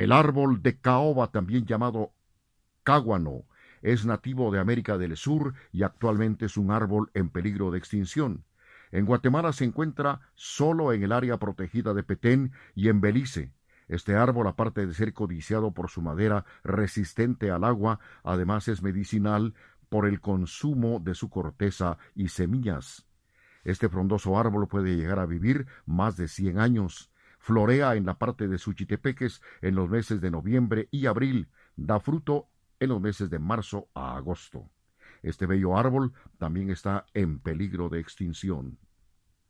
El árbol de caoba, también llamado cáguano, es nativo de América del Sur y actualmente es un árbol en peligro de extinción. En Guatemala se encuentra solo en el área protegida de Petén y en Belice. Este árbol, aparte de ser codiciado por su madera resistente al agua, además es medicinal por el consumo de su corteza y semillas. Este frondoso árbol puede llegar a vivir más de 100 años. Florea en la parte de Suchitepeques en los meses de noviembre y abril. Da fruto en los meses de marzo a agosto. Este bello árbol también está en peligro de extinción.